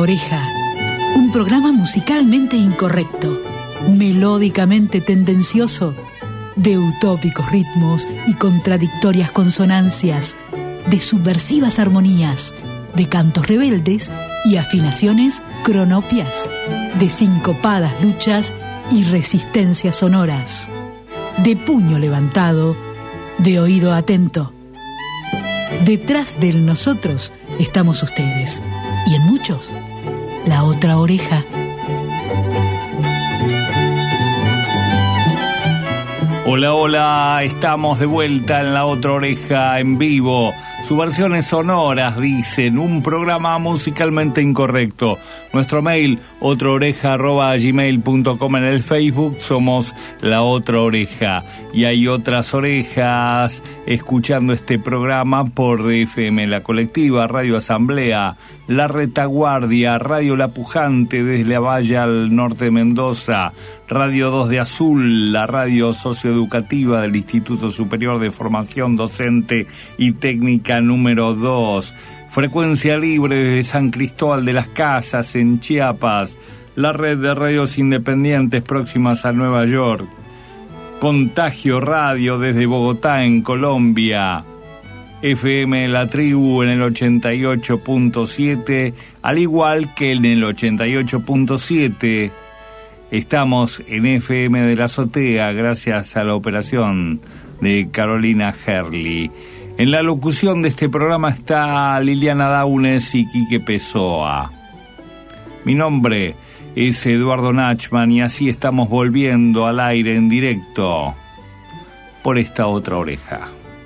Oreja, un programa musicalmente incorrecto, melódicamente tendencioso, de utópicos ritmos y contradictorias consonancias, de subversivas armonías, de cantos rebeldes y afinaciones cronopias, de sincopadas luchas y resistencias sonoras, de puño levantado, de oído atento. Detrás del nosotros estamos ustedes, y en muchos, la otra oreja. Hola, hola, estamos de vuelta en La Otra Oreja en vivo. Subversiones sonoras, dicen, un programa musicalmente incorrecto. Nuestro mail, otraoreja@gmail.com. En el Facebook somos La Otra Oreja. Y hay otras orejas escuchando este programa por FM La Colectiva, Radio Asamblea, La Retaguardia, Radio La Pujante desde la Valle al norte de Mendoza, Radio 2 de Azul, la radio socioeducativa del Instituto Superior de Formación Docente y Técnica número 2, Frecuencia Libre desde San Cristóbal de las Casas en Chiapas, la red de radios independientes próximas a Nueva York, Contagio Radio desde Bogotá en Colombia, FM La Tribu en el 88.7, al igual que en el 88.7 estamos en FM de la Azotea gracias a la operación de Carolina Herli. En la locución de este programa está Liliana Daunes y Quique Pessoa. Mi nombre es Eduardo Nachman y así estamos volviendo al aire en directo por esta otra oreja.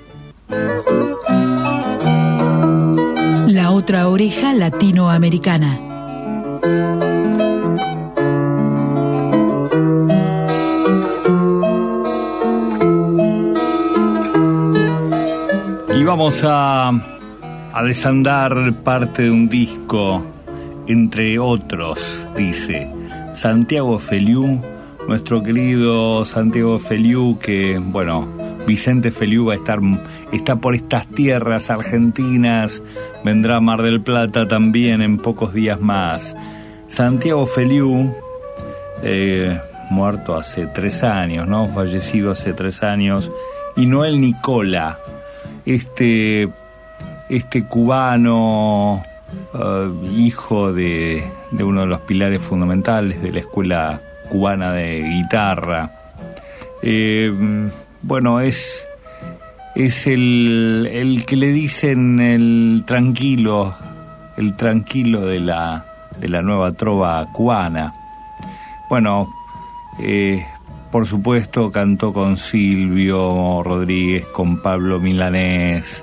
La otra oreja latinoamericana. Y vamos a desandar parte de un disco, entre otros, dice Santiago Feliú, nuestro querido Santiago Feliú, que, bueno, Vicente Feliú está por estas tierras argentinas, vendrá a Mar del Plata también en pocos días más. Santiago Feliú, muerto hace 3 años, ¿no? Fallecido hace 3 años, y Noel Nicola, este cubano, hijo de uno de los pilares fundamentales de la escuela cubana de guitarra. Bueno, es el que le dicen el tranquilo de la nueva trova cubana. Bueno, por supuesto cantó con Silvio Rodríguez, con Pablo Milanés,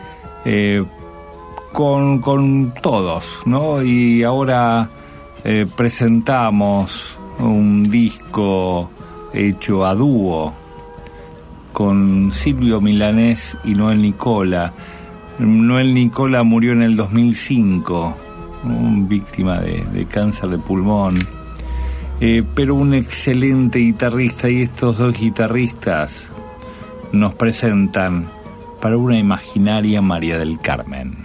con todos, ¿no? Y ahora presentamos un disco hecho a dúo con Silvio Milanés y Noel Nicola. Noel Nicola murió en el 2005, víctima de cáncer de pulmón, pero un excelente guitarrista, y estos dos guitarristas nos presentan Para una imaginaria María del Carmen.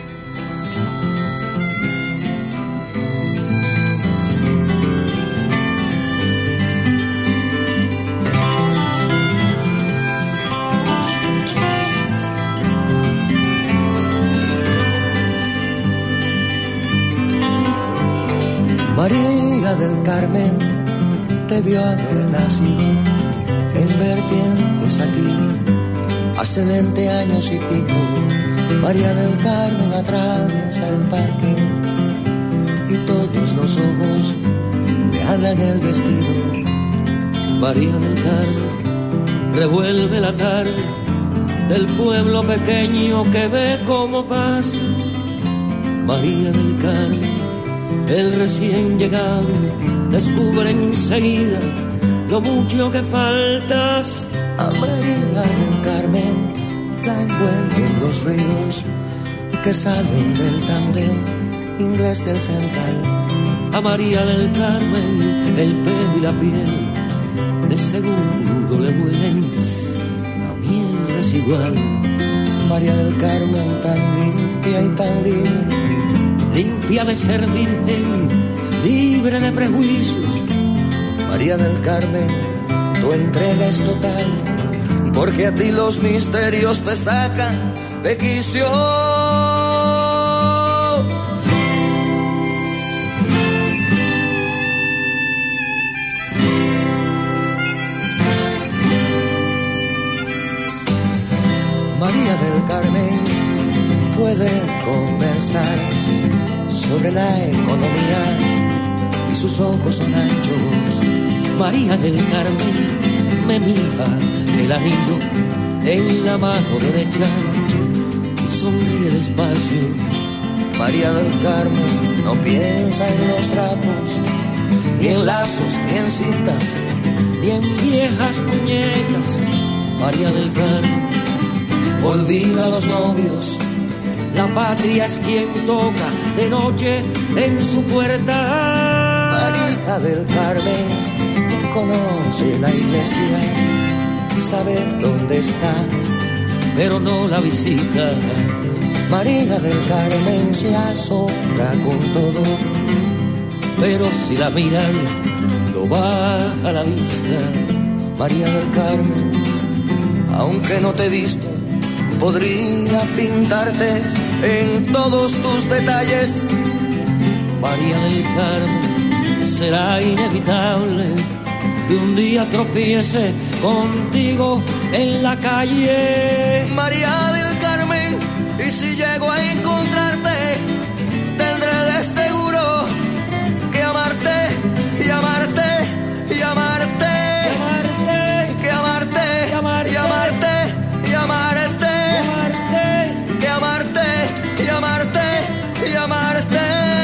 María del Carmen debió haber nacido en vertientes aquí hace 20 años y pico. María del Carmen atraviesa el parque y todos los ojos le hablan el vestido. María del Carmen revuelve la tarde del pueblo pequeño que ve como pasa. María del Carmen, el recién llegado, descubre enseguida lo mucho que faltas. A María del Carmen la envuelven los ruidos que salen del tándem inglés del central. A María del Carmen el pelo y la piel de seguro le huelen a miel residual. María del Carmen tan limpia y tan libre limpia de ser virgen, libre de prejuicios. María del Carmen, tu entrega es total, porque a ti los misterios te sacan de quicio. María del Carmen puede conversar sobre la economía y sus ojos son anchos. María del Carmen me mira el anillo en la mano derecha y sonríe despacio. María del Carmen no piensa en los trapos, ni en lazos, ni en cintas, ni en viejas muñecas. María del Carmen olvida a los novios. La patria es quien toca de noche en su puerta. María del Carmen conoce la iglesia, sabe dónde está, pero no la visita. María del Carmen se asombra con todo, pero si la miran, lo va a la vista. María del Carmen, aunque no te he visto, podría pintarte en todos tus detalles. María del Carmen, será inevitable que un día tropiece contigo en la calle. María del Carmen, y si llego a encontrarte, tendré de seguro que amarte y amarte y amarte, que amarte y amarte y amarte y amarte, que amarte y amarte y amarte.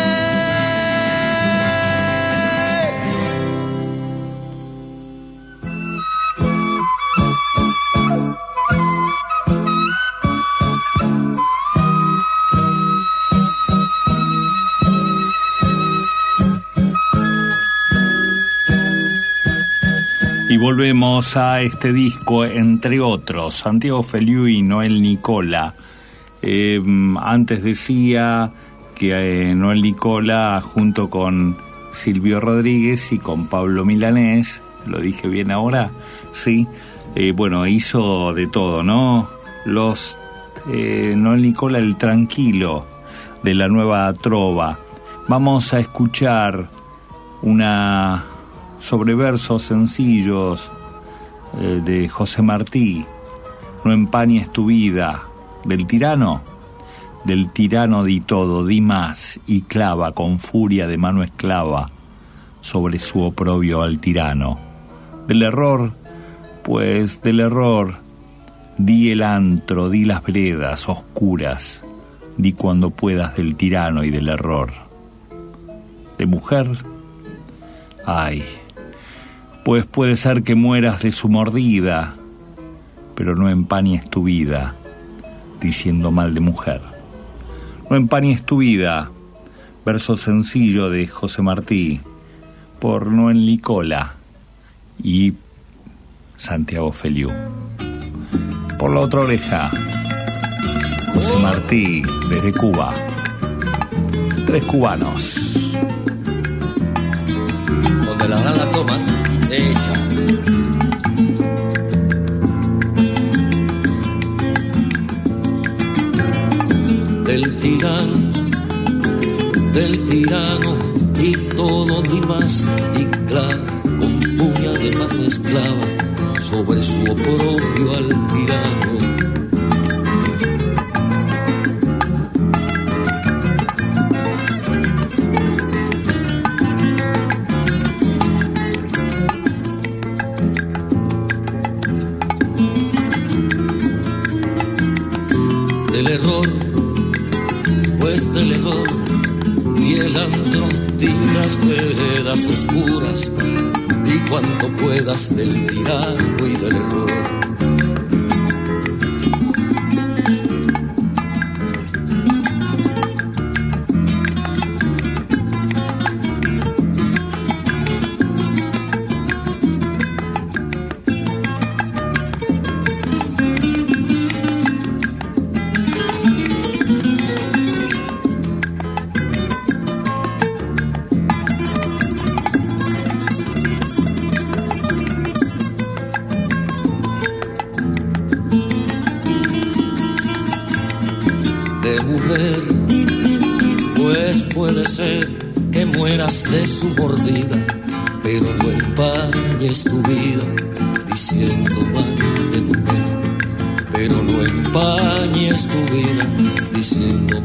Y volvemos a este disco, entre otros, Santiago Feliú y Noel Nicola. Antes decía que Noel Nicola, junto con Silvio Rodríguez y con Pablo Milanés, ¿lo dije bien ahora? Sí. Bueno, hizo de todo, ¿no? Noel Nicola, el tranquilo de la nueva trova. Vamos a escuchar sobre versos sencillos de José Martí, No empañes tu vida, del tirano di todo, di más, y clava con furia de mano esclava sobre su oprobio al tirano. Del error, pues del error, di el antro, di las veredas oscuras, di cuando puedas del tirano y del error. De mujer, ay, pues puede ser que mueras de su mordida, pero no empañes tu vida diciendo mal de mujer. No empañes tu vida, verso sencillo de José Martí, por Noel Nicola y Santiago Feliú. Por la otra oreja, José Martí desde Cuba. 3 cubanos. Donde la dan la toma, hecha. Del tirano y todo y más, y claro, con furia de mano esclava sobre su oprobio al tirano. Del error, pues del error, y el antro, di las veredas oscuras, di cuanto puedas del tirano y del error. de mujer, pues puede ser que mueras de su mordida, pero no empañes tu vida diciendo mal de mujer, pero no empañes tu vida diciendo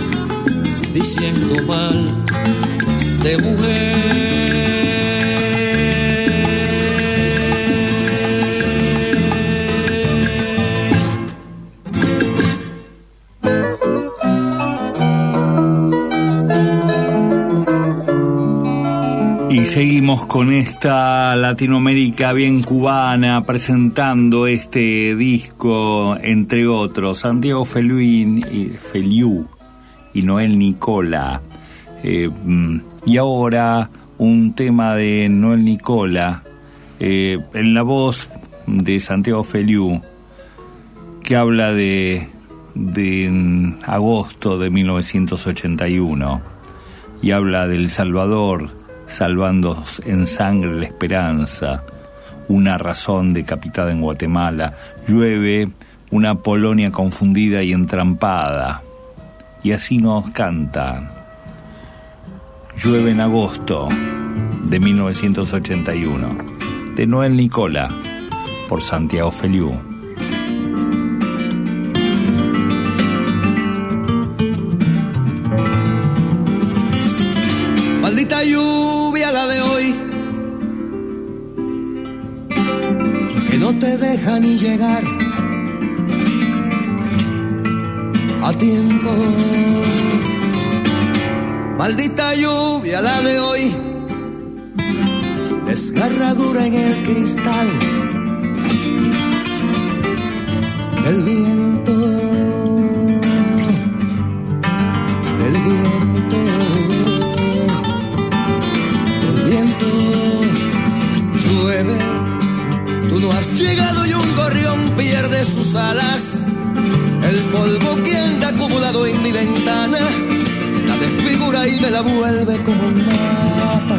mal de mujer. Y seguimos con esta Latinoamérica bien cubana, presentando este disco, entre otros, Santiago Feliú y Noel Nicola. Y ahora un tema de Noel Nicola, en la voz de Santiago Feliú, que habla de agosto de 1981, y habla del Salvador, salvando en sangre la esperanza, una razón decapitada en Guatemala, llueve una Polonia confundida y entrampada, y así nos cantan. Llueve en agosto de 1981, de Noel Nicola, por Santiago Feliú. Maldita lluvia la de hoy, que no te deja ni llegar a tiempo. Maldita lluvia la de hoy, desgarradura en el cristal del viento, del viento. Llueve, tú no has llegado y un gorrión pierde sus alas. El polvo que anda acumulado en mi ventana la desfigura y me la vuelve como un mapa.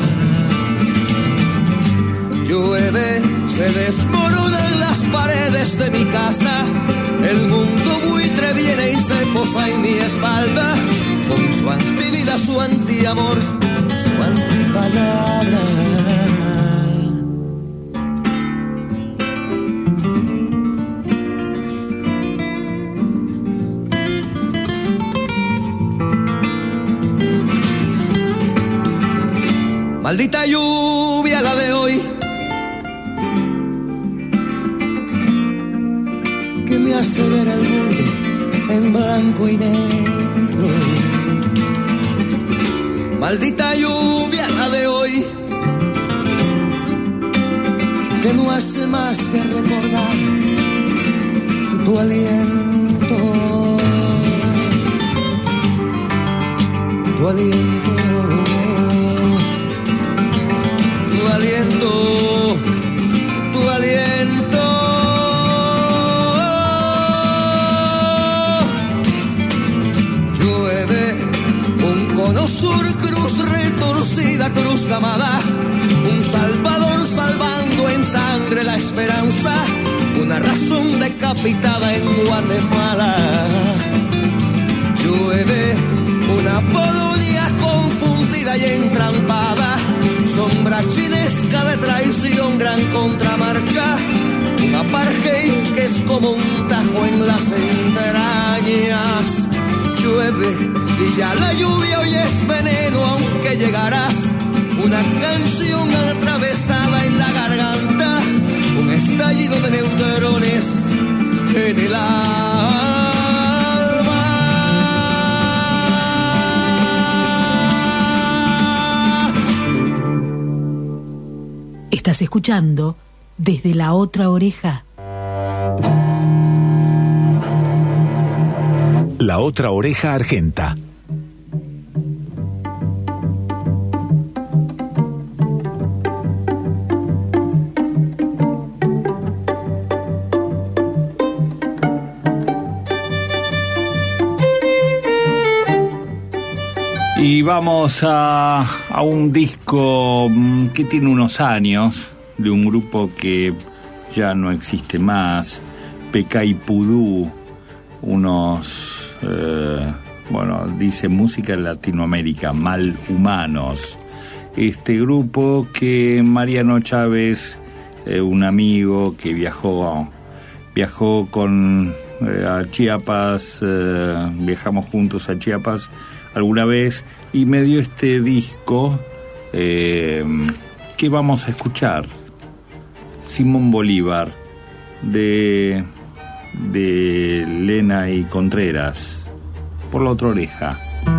Llueve, se desmoronan las paredes de mi casa. El mundo buitre viene y se posa en mi espalda, con su antivida, su antiamor, su antipalabra. Maldita lluvia la de hoy, que me hace ver el mundo en blanco y negro. Maldita lluvia la de hoy, que no hace más que recordar tu aliento, tu aliento. Tu aliento, tu aliento. Llueve un cono sur, cruz retorcida, cruz camada, un Salvador salvando en sangre la esperanza, una razón decapitada en Guatemala. Llueve una Polonia confundida y entrampada, sombra chinesca de traición, gran contramarcha, un apartheid que es como un tajo en las entrañas. Llueve y ya la lluvia hoy es veneno, aunque llegarás, una canción atravesada en la garganta, un estallido de neutrones en el alma. Estás escuchando Desde la Otra Oreja. La Otra Oreja Argenta. Y vamos a un disco que tiene unos años, de un grupo que ya no existe más, Pecá y Pudú, unos dice música en Latinoamérica, Malhumanos. Este grupo que Mariano Chávez, un amigo que viajó con a Chiapas, viajamos juntos a Chiapas alguna vez y me dio este disco que vamos a escuchar, Simón Bolívar, de Lena y Contreras, por la otra oreja.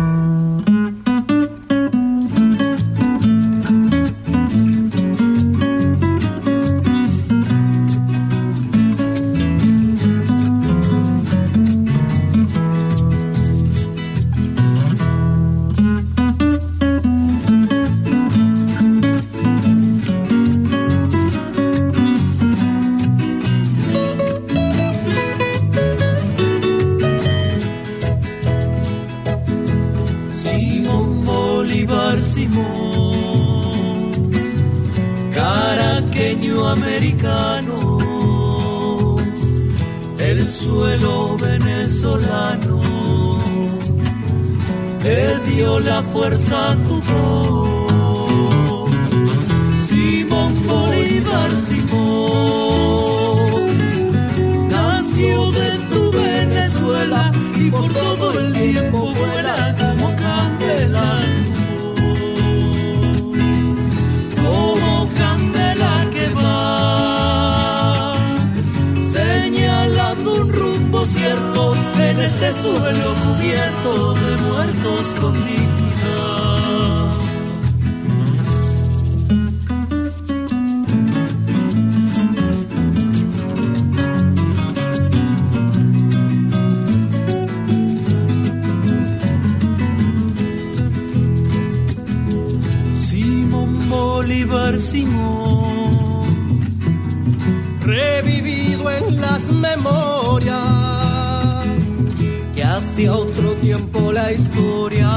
Revivido en las memorias que hacia otro tiempo la historia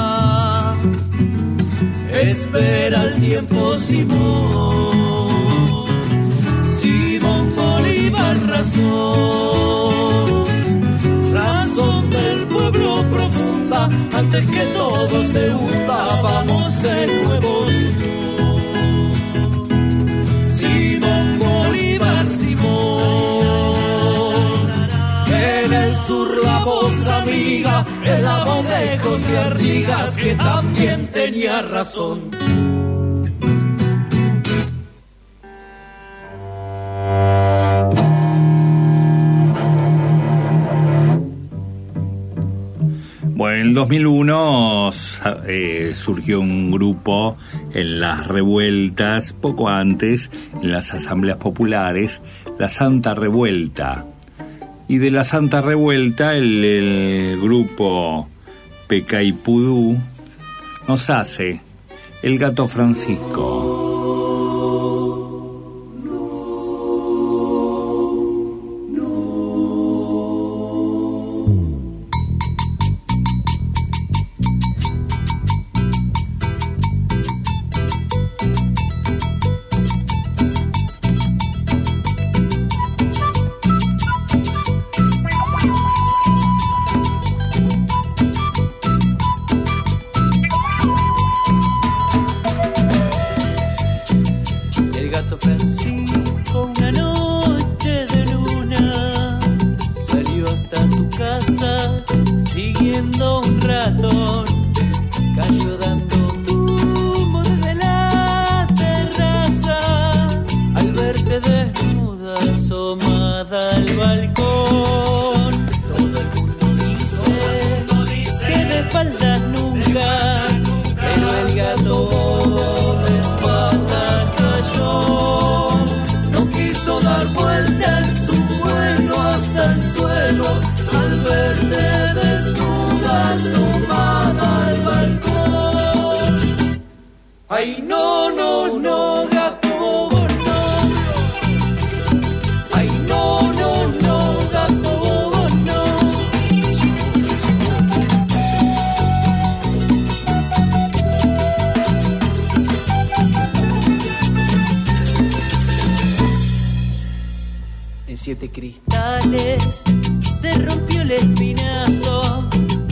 espera el tiempo. Simón Bolívar, razón del pueblo profunda, antes que todo se hunda, vamos de nuevo. Simón Bolívar, en el sur la voz amiga, en la voz de José Artigas, que también tenía razón. Bueno, en el 2001 surgió un grupo en las revueltas, poco antes, en las asambleas populares, la Santa Revuelta. Y de la Santa Revuelta, el grupo Pecaipudú nos hace El Gato Francisco. Siete cristales se rompió el espinazo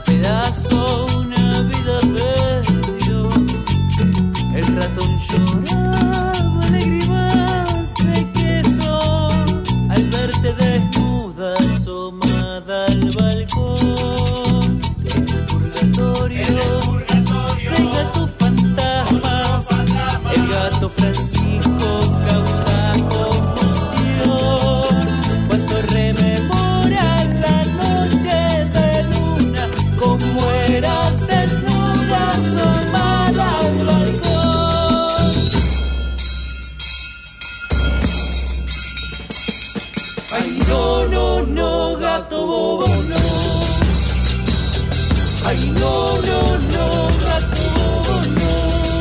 cada pedazo una vida perdió. El ratón lloraba lágrimas de queso al verte desnuda asomada al balcón. En el purgatorio del gato fantasmas, el gato Francisco causa conmoción cuando rememora la noche de luna, como eras desnuda asomada al balcón. Ay, no, no, no, gato bobo, no. Ay, no, no, no, gato bobo, no.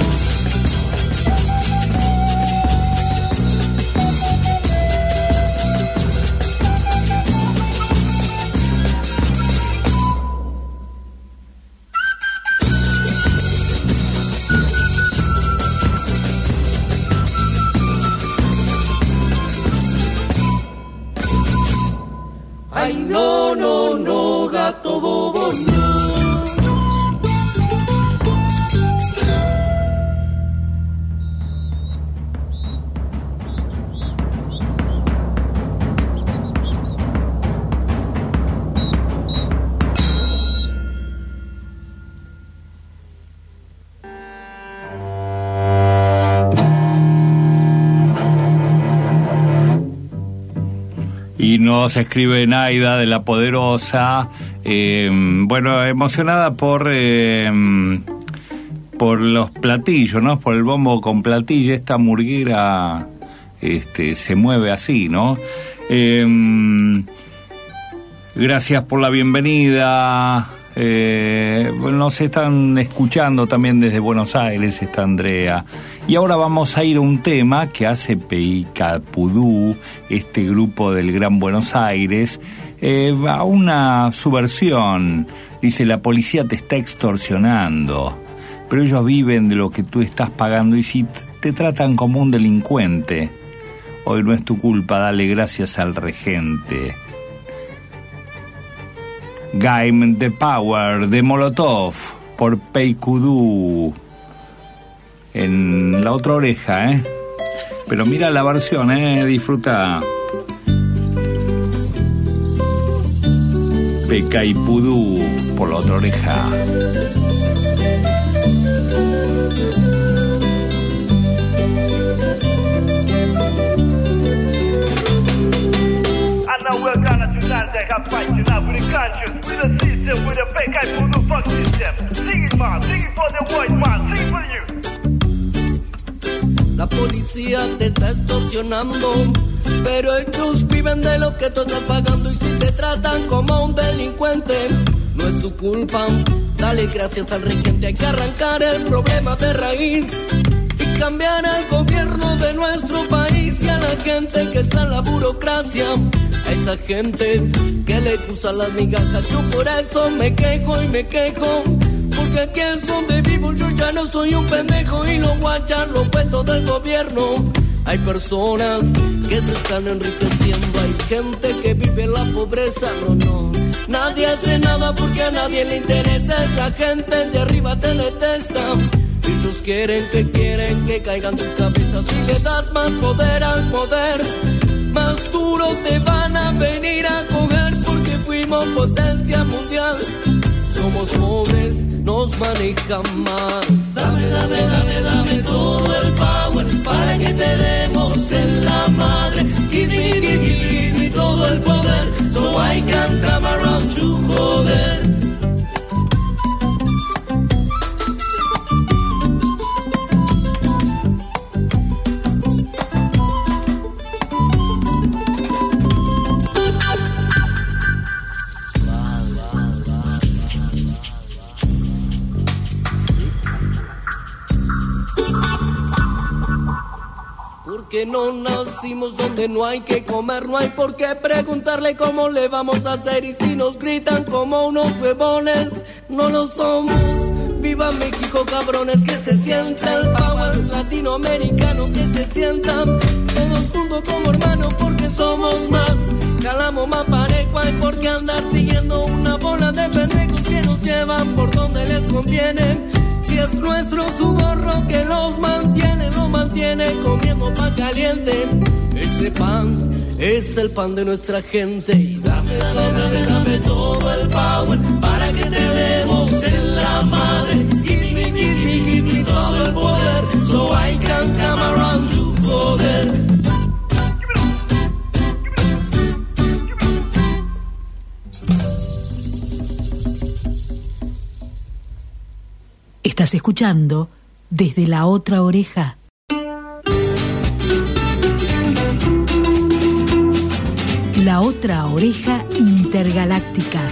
Ay, no, no, no, gato bobo, no. Y nos escribe Naida de La Poderosa, bueno, emocionada por los platillos, ¿no? Por el bombo con platilla. Esta murguera se mueve así, ¿no? Gracias por la bienvenida. Nos están escuchando también desde Buenos Aires, está Andrea. Y ahora vamos a ir a un tema que hace Peicapudú, este grupo del Gran Buenos Aires, a una subversión. Dice: la policía te está extorsionando, pero ellos viven de lo que tú estás pagando, y si te tratan como un delincuente, hoy no es tu culpa, dale gracias al regente. Game the Power de Molotov por Peicapudú. En la otra oreja, pero mira la versión, disfruta. Peicapudú por la otra oreja. We're gonna do that, they have fight you now with the conscience, with the system, with the Peicapudú fuck system. Sing it, man, sing it for the white man, sing it for you. La policía te está extorsionando, pero ellos viven de lo que tú estás pagando. Y si te tratan como un delincuente, no es tu culpa, dale gracias al regente. Hay que arrancar el problema de raíz y cambiar al gobierno de nuestro país. Y a la gente que está en la burocracia, a esa gente que le usa las migajas. Yo por eso me quejo y me quejo, porque aquí es donde vivo, yo ya no soy un pendejo y no voy a echar los cuentos del gobierno. Hay personas que se están enriqueciendo, hay gente que vive la pobreza, no. Nadie hace nada porque a nadie le interesa, la gente de arriba te detesta. Ellos quieren que caigan tus cabezas. Si le das más poder al poder, más duro te van a venir a coger, porque fuimos potencia mundial. Somos pobres, nos manejan mal. Dame, dame, dame, dame todo el power para que te demos en la madre. Give me todo el poder, so I can come around you, joder. Que no nacimos donde no hay que comer, no hay por qué preguntarle cómo le vamos a hacer. Y si nos gritan como unos huevones, no lo somos. Viva México, cabrones, que se sienta el power latinoamericano, que se sientan todos juntos como hermanos, porque somos más, jalamos más parejo. Hay por qué andar siguiendo una bola nada de pendejos que nos llevan por donde les conviene. Si es nuestro sudor lo que nos mantiene comiendo pan caliente. Ese pan es el pan de nuestra gente. Y dame todo el power para que te demos en la madre. Give me todo el poder, so I can come around to joder. Estás escuchando Desde la Otra Oreja. La Otra Oreja Intergaláctica.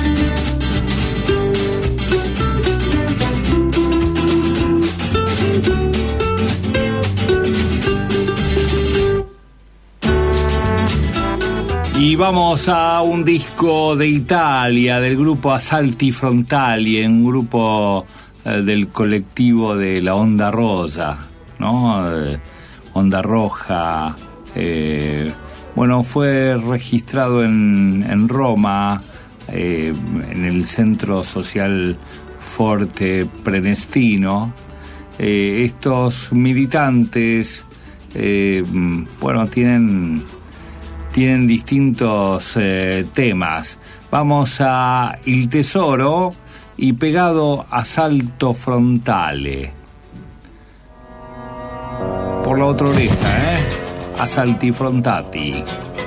Y vamos a un disco de Italia, del grupo Assalti Frontali, un grupo del colectivo de la Onda Rosa, ¿no? Onda Roja. Bueno, fue registrado en Roma, en el Centro Social Forte Prenestino. Estos militantes, bueno, tienen distintos temas. Vamos a Il Tesoro y pegado Assalto Frontale. Por la otra oreja, Assalti Frontati.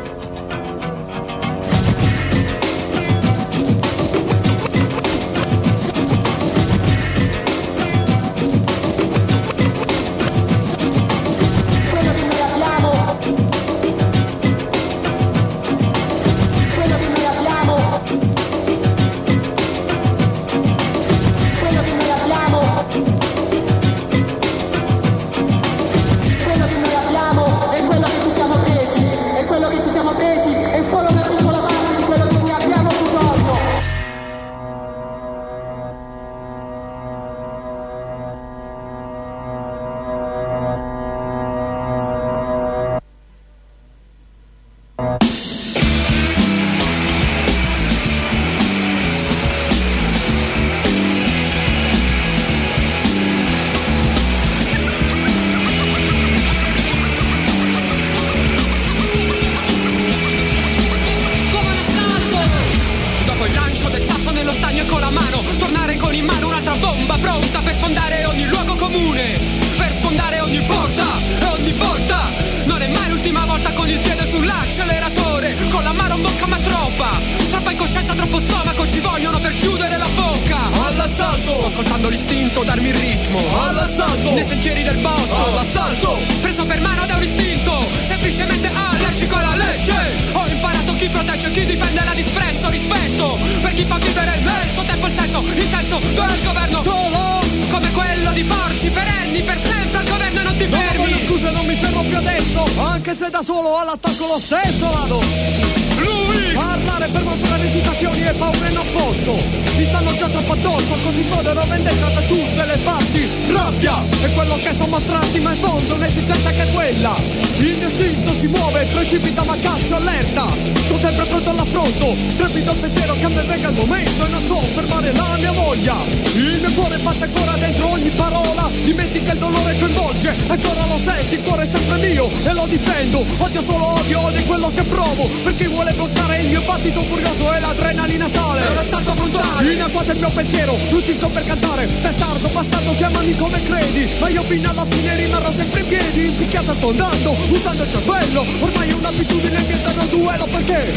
Usando il cervello, ormai è un'abitudine che danno duello perché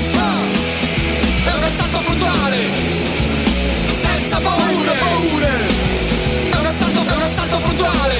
è un assalto frontale, senza paure. È un assalto frontale.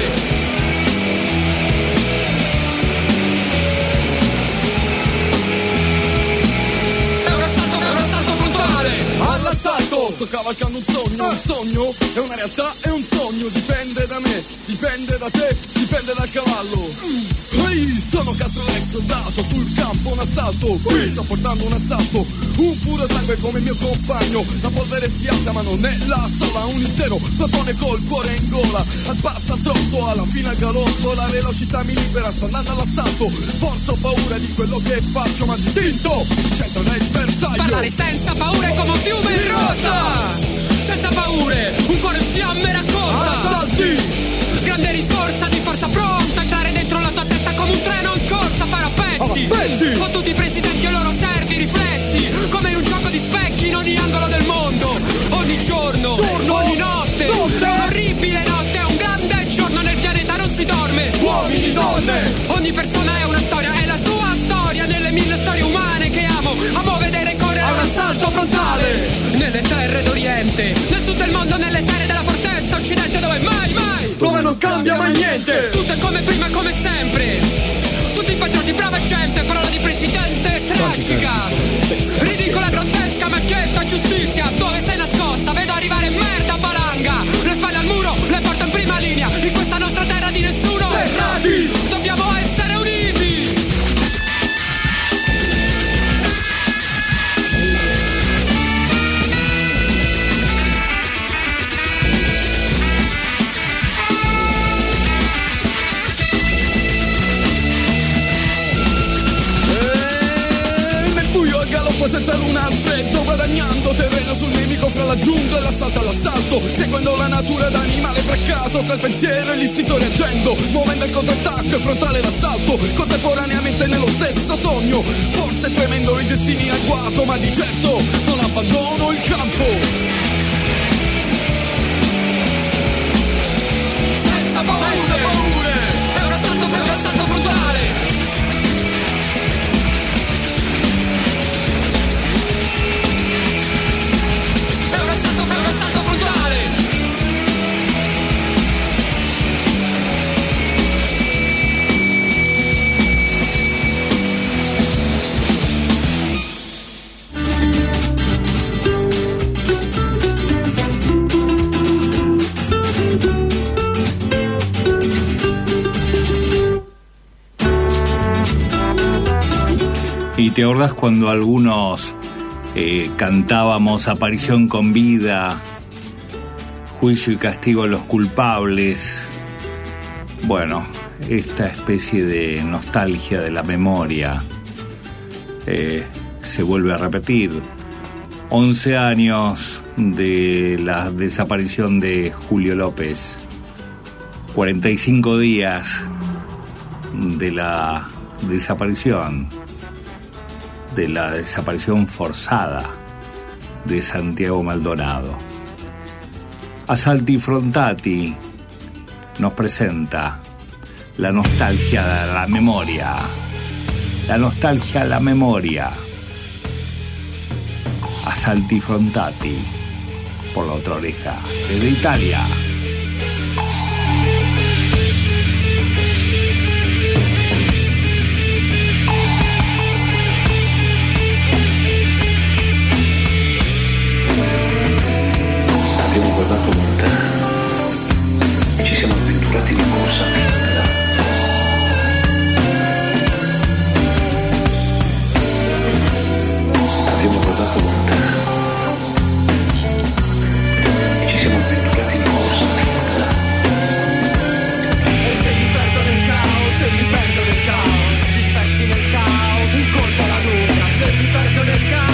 È un assalto frontale. All'assalto sto cavalcando un sogno è una realtà, è un sogno, dipende da me, dipende da te, dipende scende dal cavallo. Ehi, sono Castronex, soldato sul campo un assalto. Qui sto portando un assalto, un puro sangue come il mio compagno. La polvere si alza ma non è la sola, un intero platone col cuore in gola. Al passo al trotto, alla fine al galoppo, la velocità mi libera, sto andando all'assalto. Forza o paura di quello che faccio, ma distinto centro nel bersaglio. Parlare senza paura è come un fiume in rotta. Senza paure, un cuore in fiamme racconta. Assalti, grande risorsa di forza pronta, entrare dentro la tua testa come un treno in corsa, fare a pezzi. Fottuti i presidenti e i loro servi riflessi, come in un gioco di specchi in ogni angolo del mondo. Ogni giorno, ogni notte, è un'orribile notte, è un grande giorno, nel pianeta non si dorme. Uomini, donne, ogni persona è una storia, è la sua storia, nelle mille storie umane che amo vedere correre a un assalto frontale. Nelle terre d'Oriente, nel tutto il mondo, nelle terre della fortezza occidente, dove mai, dove non cambia mai niente. Tutto è come prima e come sempre. Tutti i patrioti, brava gente, parola di presidente tragica, ridicola, grottesca, macchietta, giustizia. Dove sei nascosta? Vedo arrivare merda, balanga, le spalle al muro, le porto in prima linea. In questa nostra terra di nessuno Ferrati, dobbiamo essere uniti. Senza luna al freddo, guadagnando terreno sul nemico fra la giungla e l'assalto all'assalto, seguendo la natura d'animale braccato fra il pensiero e l'istinto reagendo, muovendo il contrattacco e frontale l'assalto, contemporaneamente nello stesso sogno. Forse è tremendo il destino in agguato, ma di certo non abbandono il campo. Senza paure, è un assalto frontale. ¿Y te acordás cuando algunos cantábamos Aparición con vida, Juicio y castigo a los culpables? Bueno, esta especie de nostalgia de la memoria se vuelve a repetir. 11 años de la desaparición de Julio López, 45 días de la desaparición forzada de Santiago Maldonado. Assalti Frontati nos presenta la nostalgia de la memoria. La nostalgia a la memoria. Assalti Frontati por la otra oreja desde Italia. Abbiamo guardato lontano e ci siamo avventurati di corsa nella. Abbiamo guardato lontano e ci siamo avventurati di corsa nella. E se mi perdo nel caos, se mi perdo nel caos, si spezzi nel caos, un colpo alla nuca, se mi perdo nel caos.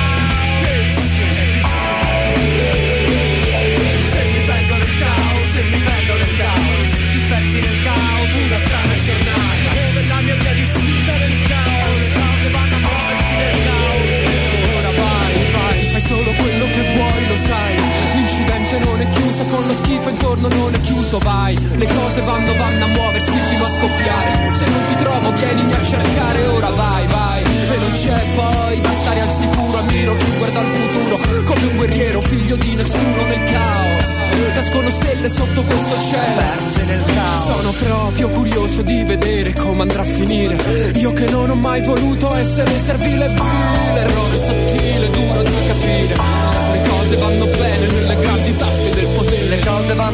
Se mi perdo nel caos, ti spezzi nel caos, una strana giornata, dove la mia via di uscita nel caos, le cose vanno a muoversi nel caos. Ora vai, fai solo quello che vuoi, lo sai, l'incidente non è chiuso, con lo schifo intorno non è chiuso, vai, le cose vanno a muoversi fino a scoppiare, se non ti trovo vienimi a cercare, ora vai, e non c'è poi da stare al sicuro, ammiro chi guarda al futuro, come un guerriero figlio di nessuno nel caos. Nascono stelle sotto questo cielo, perse nel caos. Sono proprio curioso di vedere come andrà a finire. Io che non ho mai voluto essere servile, l'errore sottile, duro da capire. Le cose vanno bene nelle grandi tasche del potere. Le cose vanno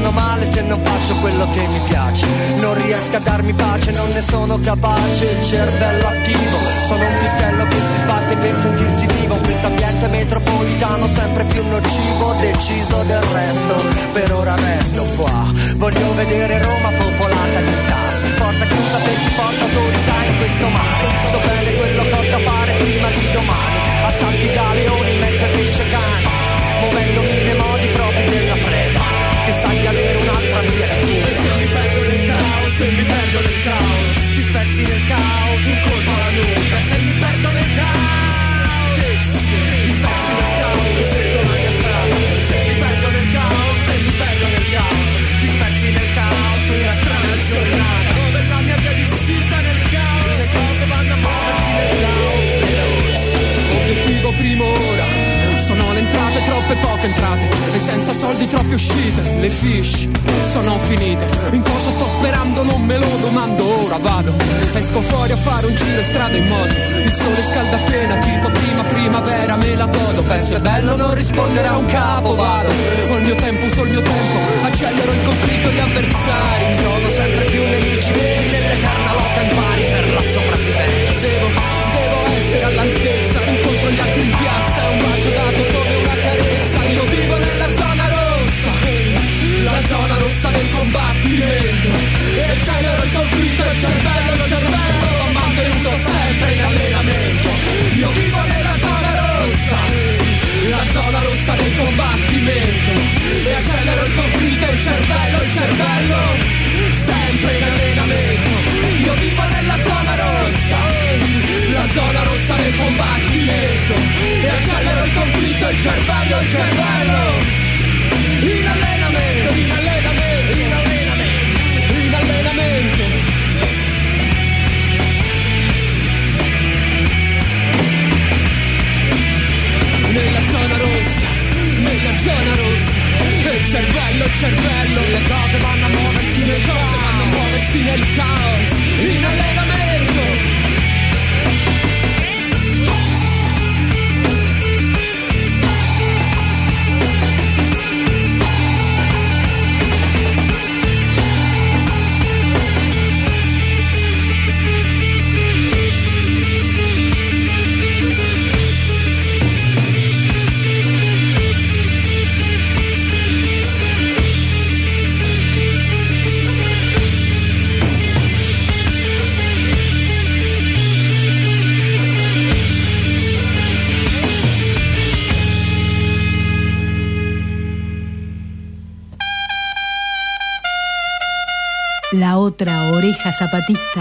stanno male se non faccio quello che mi piace. Non riesco a darmi pace, non ne sono capace. Il cervello attivo, sono un pischello che si sbatte per sentirsi vivo. Questo ambiente metropolitano sempre più nocivo. Deciso del resto, per ora resto qua. Voglio vedere Roma popolata di case. Porta chiusa per chi porta autorità in questo mare. So bene quello che ho da fare prima di domani. Assalti da leoni in mezzo a pesce cane, muovendomi nei modi propri della preda, che sai di avere un'altra via di fuga. Se mi perdo nel caos, se mi perdo nel caos, ti spezzi nel caos, un colpo alla nuca. Se mi perdo nel caos, ti spezzi nel caos, scelgo la mia strada. Se mi perdo nel caos, se mi perdo nel caos, ti spezzi nel caos, una strana giornata. Dove la mia via di uscita nel caos, le cose vanno a muoversi nel caos veloce. Obiettivo primo ora, sono le entrate, troppe poche entrate, e senza soldi troppe uscite, le fish sono finite. In cosa sto sperando non me lo domando, ora vado, esco fuori a fare un giro in strada in moto. Il sole scalda appena, tipo prima primavera, me la godo. Penso è bello non rispondere a un capo, vado, ho il mio tempo, uso il mio tempo, accelero il conflitto, gli avversari sono sempre più nemici, nelle carnaloca impari per la sopravvivenza. Devo essere all'altezza, incontro gli altri in piazza, è un bacio dato come una carezza. Io vivo nella zona rossa, la zona rossa del combattimento, e accelero il conflitto, il cervello va mantenuto sempre in allenamento. Io vivo nella zona rossa, la zona rossa del combattimento, e accelero il conflitto, il cervello sempre in allenamento. Io vivo nella zona rossa, la zona rossa del combattimento, e accelero il conflitto, il cervello in allenamento, in allenamento, in allenamento, in allenamento. Nella zona rossa, il cervello, le cose vanno a muoversi nel caos, in allenamento. La otra oreja zapatista.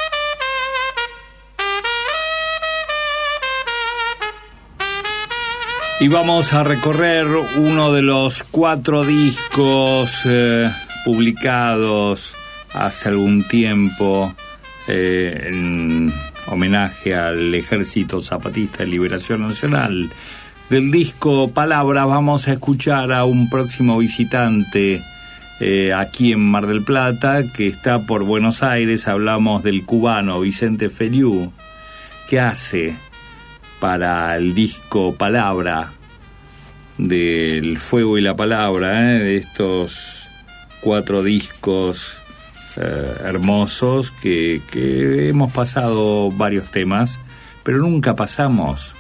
Y vamos a recorrer uno de los 4 discos publicados hace algún tiempo en homenaje al Ejército Zapatista de Liberación Nacional. Del disco Palabras vamos a escuchar a un próximo visitante aquí en Mar del Plata, que está por Buenos Aires. Hablamos del cubano Vicente Feliú, que hace para el disco Palabra, del Fuego y la Palabra, de estos 4 discos hermosos que hemos pasado varios temas, pero nunca pasamos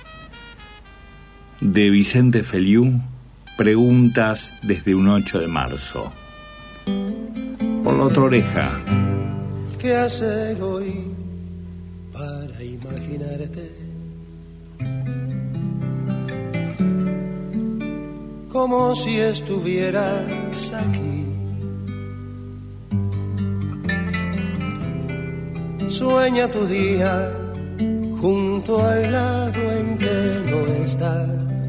de Vicente Feliú Preguntas desde un 8 de marzo. Por la otra oreja. ¿Qué hacer hoy para imaginarte? Como si estuvieras aquí. Sueña tu día junto al lado en que no estás.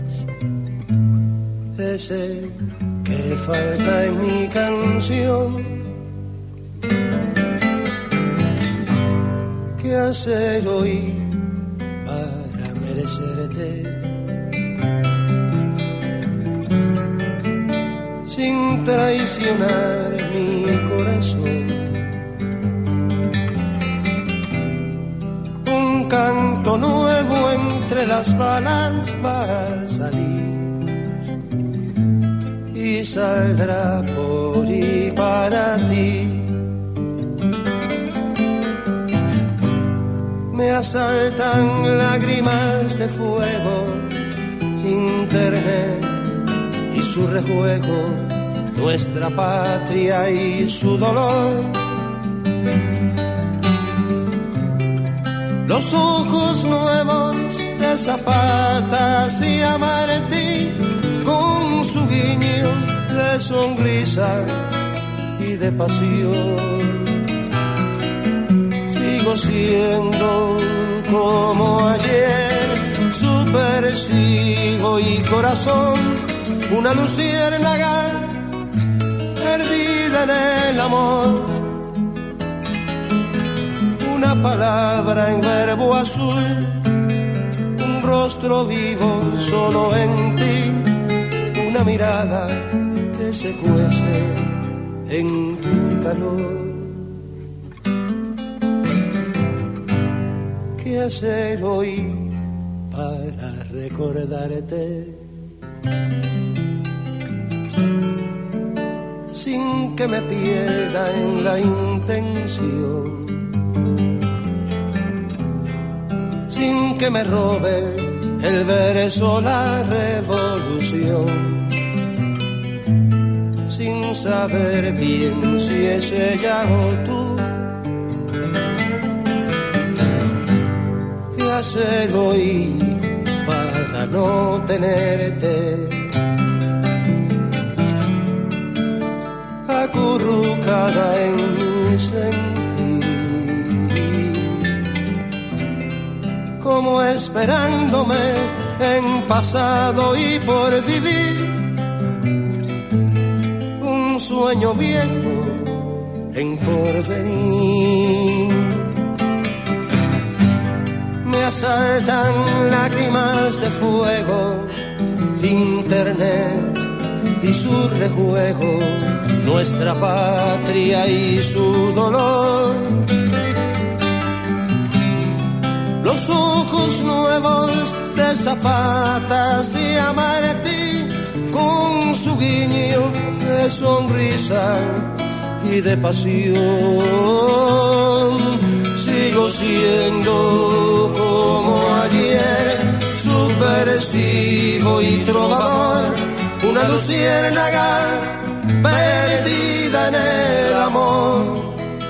Ese que falta en mi canción. ¿Qué hacer hoy para merecerte? Sin traicionar mi corazón. Un canto nuevo entre las balas va a salir. y saldrá por y para ti. Me asaltan lágrimas de fuego, internet y su rejuego, nuestra patria y su dolor. Los ojos nuevos de Zapata y Amartí, con su guiño de sonrisa y de pasión. Sigo siendo como ayer, subversivo y corazón, una luciérnaga perdida en el amor. Una palabra en verbo azul, un rostro vivo solo en ti, una mirada que se cuece en tu calor. ¿Qué hacer hoy para recordarte? Sin que me pierda en la intención, sin que me robe el verso la revolución, sin saber bien si es ella o tú. ¿Qué hacer hoy para no tenerte acurrucada en mi sentir, como esperándome en pasado y por vivir un sueño viejo en porvenir? Me asaltan lágrimas de fuego, internet y su rejuego, nuestra patria y su dolor. Los ojos nuevos de Zapata y Amartí, con su guiño de sonrisa y de pasión. Sigo siendo como ayer, subversivo y trovador, una luciérnaga perdida en el amor.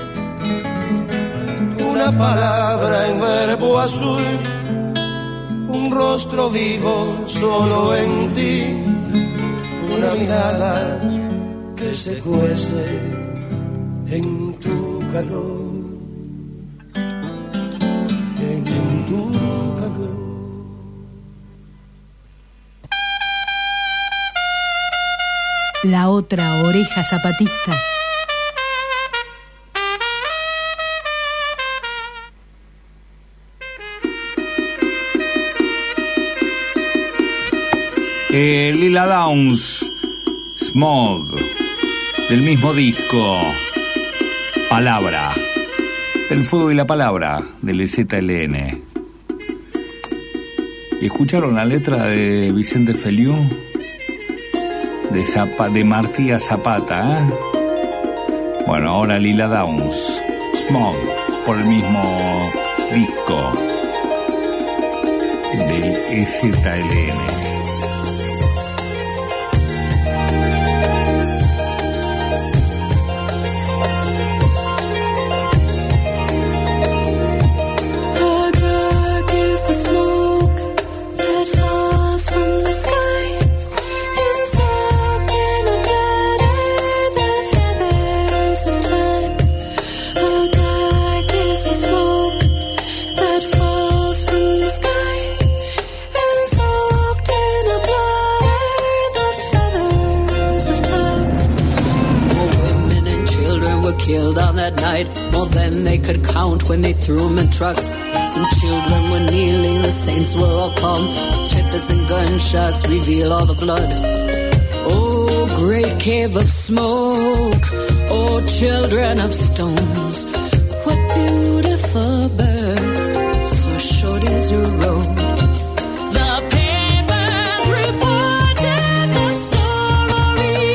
Una palabra en verbo azul, un rostro vivo solo en ti, una mirada que se cuece en tu calor. En tu calor. La otra oreja zapatista. Lila Downs, Smog, del mismo disco, Palabra, del fuego y la palabra, del ZLN. ¿Y escucharon la letra de Vicente Feliú? De Martí a Zapata, ¿eh? Bueno, ahora Lila Downs, Smog, por el mismo disco del ZLN. Killed on that night, more than they could count when they threw them in trucks. Some children were kneeling, the saints were all calm. Chippers and gunshots reveal all the blood. Oh, great cave of smoke, oh, children of stones. What beautiful birth, so short is your road. The papers reported the story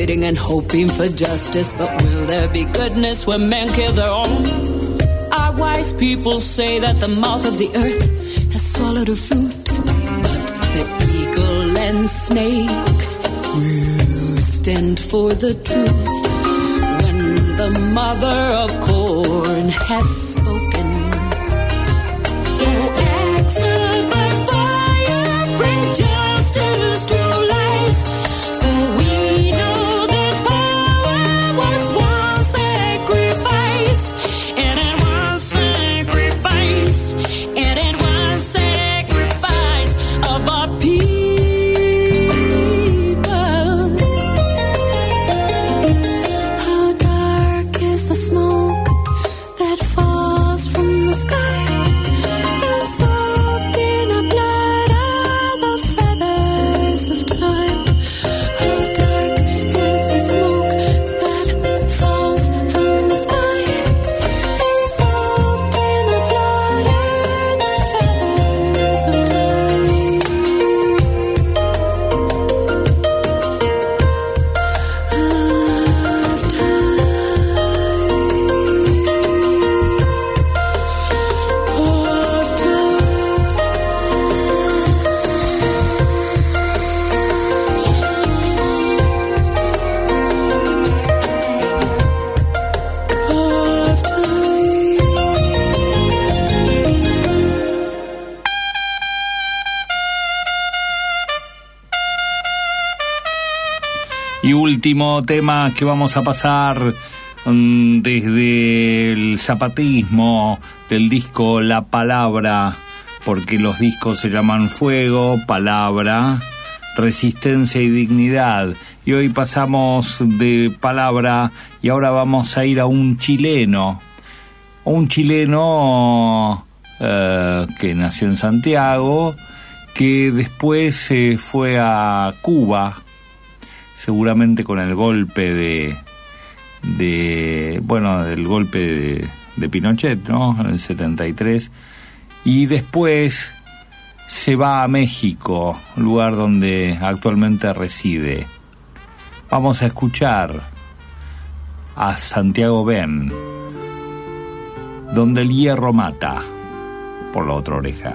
waiting and hoping for justice. But will there be goodness when men kill their own? Our wise people say that the mouth of the earth has swallowed her fruit, but the eagle and snake will stand for the truth. When the mother of corn has spoken, the axe of the fire bring justice to life. For we know that power was one sacrifice, and it was sacrifice, and it was sacrifice of our people. How dark is the smoke that falls from the sky, and soaked in the blood are the feathers of time. How dark is the smoke that falls from the sky, and soaked in the blood are the feathers of time. Y último tema que vamos a pasar desde el zapatismo del disco La Palabra, porque los discos se llaman Fuego, Palabra, Resistencia y Dignidad. Y hoy pasamos de Palabra y ahora vamos a ir a un chileno que nació en Santiago, que después se fue a Cuba, seguramente con el golpe del golpe de Pinochet, ¿no? En el 73, y después se va a México, lugar donde actualmente reside. Vamos a escuchar a Santiago Ben, Donde el hierro mata, por La Otra Oreja.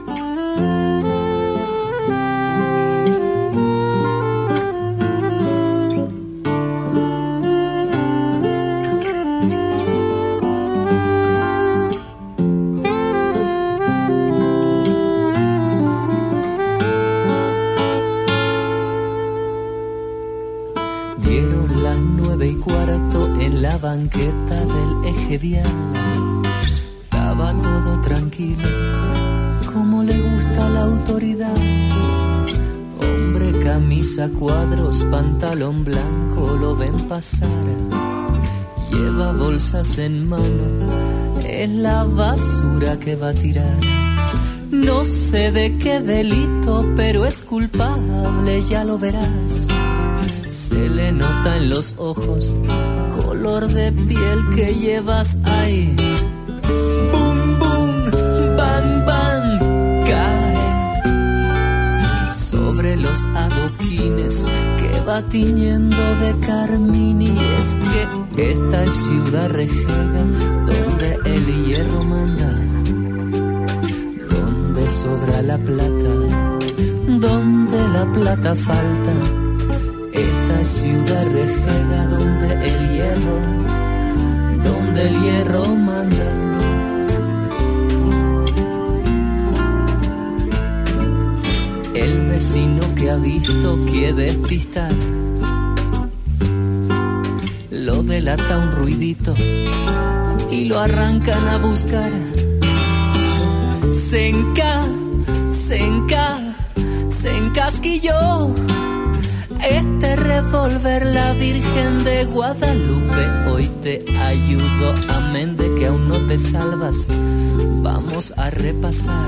Dieron las 9:15 en la banqueta del eje vial. Estaba todo tranquilo, como le gusta a la autoridad. Hombre, camisa, cuadros, pantalón blanco, lo ven pasar. Lleva bolsas en mano, es la basura que va a tirar. No sé de qué delito, pero es culpable, ya lo verás. Se le nota en los ojos, color de piel que llevas ahí. Boom, boom, bang, bang, cae sobre los adoquines que va tiñendo de carmín. Y es que esta es Ciudad Rejega, donde el hierro manda, donde sobra la plata, donde la plata falta. Esta es Ciudad Rejega, donde el hierro manda. El vecino que ha visto quiere despistar, lo delata un ruidito y lo arrancan a buscar. Se encasquilló este revólver, la Virgen de Guadalupe hoy te ayudo, amén de que aún no te salvas. Vamos a repasar.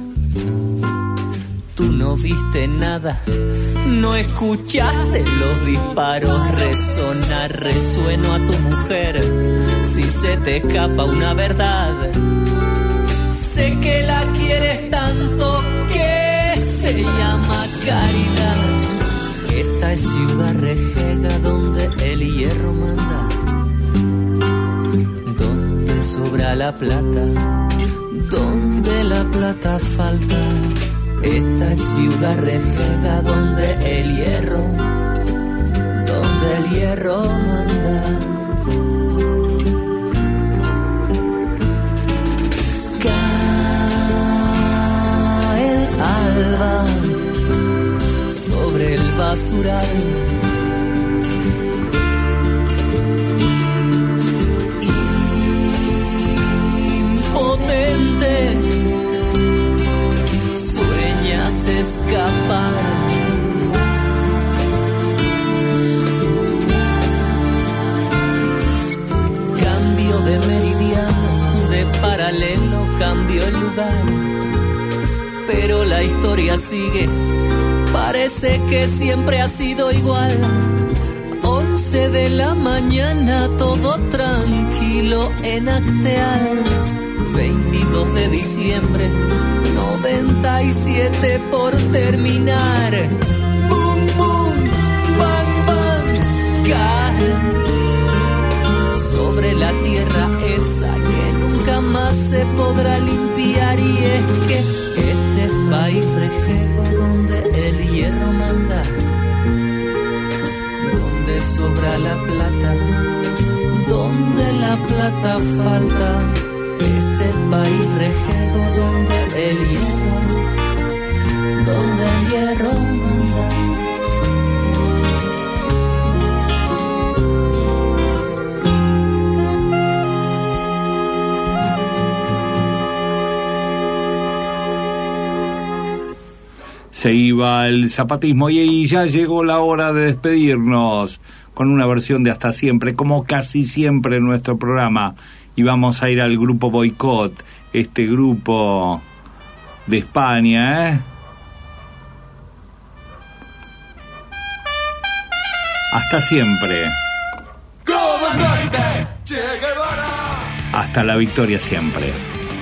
Tú no viste nada, no escuchaste los disparos resonar. Resueno a tu mujer si se te escapa una verdad. Sé que la quieres tanto que se llama caridad. Esta Esta es Ciudad Rejega donde el hierro manda, donde sobra la plata, donde la plata falta. Esta es Ciudad Rejega donde el hierro manda. Cae el alba sobre el basural, impotente sueñas escapar. Cambio de meridiano, de paralelo, cambio el lugar, pero la historia sigue. Parece que siempre ha sido igual. 11 de la mañana, todo tranquilo en Acteal. 22 de diciembre, 97 por terminar. Boom, boom, bang, bang, caen sobre la tierra esa que nunca más se podrá limpiar. Y es que este es país rejego donde el hierro manda, donde sobra la plata, donde la plata falta. Este es país rejego donde el hierro manda. Se iba el zapatismo y ya llegó la hora de despedirnos con una versión de Hasta Siempre, como casi siempre en nuestro programa. Y vamos a ir al grupo Boicot, este grupo de España, Hasta Siempre. Comandante Che Guevara. Hasta la victoria siempre.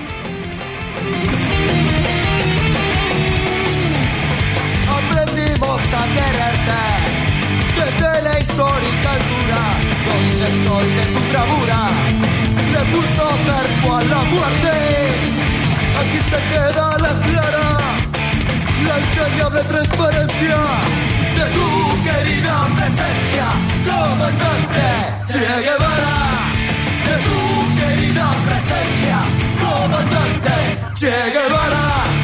Aprendimos a quererte desde la histórica altura, donde el sol de tu bravura le puso cerco a la muerte. Aquí se queda la clara, la entrañable transparencia de tu querida presencia, comandante Che Guevara. De tu querida presencia, comandante Che Guevara.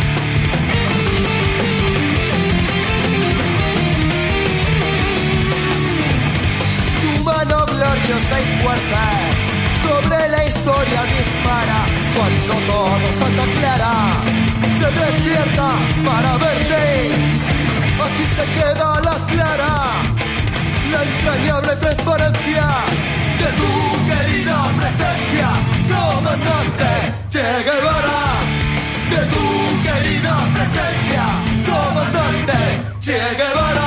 Tu mano gloriosa y fuerte sobre la historia dispara, cuando todo Santa Clara se despierta para verte. Aquí se queda la clara, la entrañable transparencia de tu querida presencia, comandante Che Guevara. De tu querida presencia, comandante Che Guevara.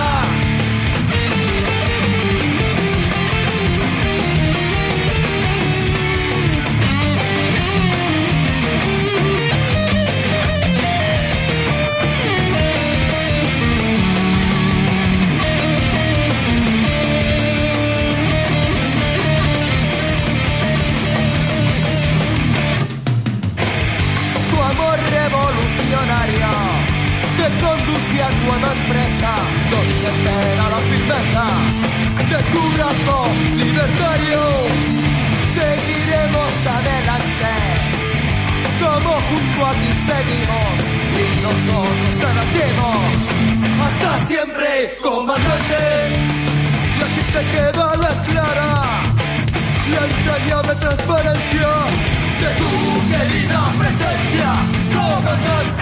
Te conduce a nueva empresa, donde espera la firmeza de tu brazo libertario. Seguiremos adelante, como junto a ti seguimos, y nosotros te latimos. Hasta siempre, comandante. Y aquí se queda la clara, la entrañable transparencia de tu querida presencia, comandante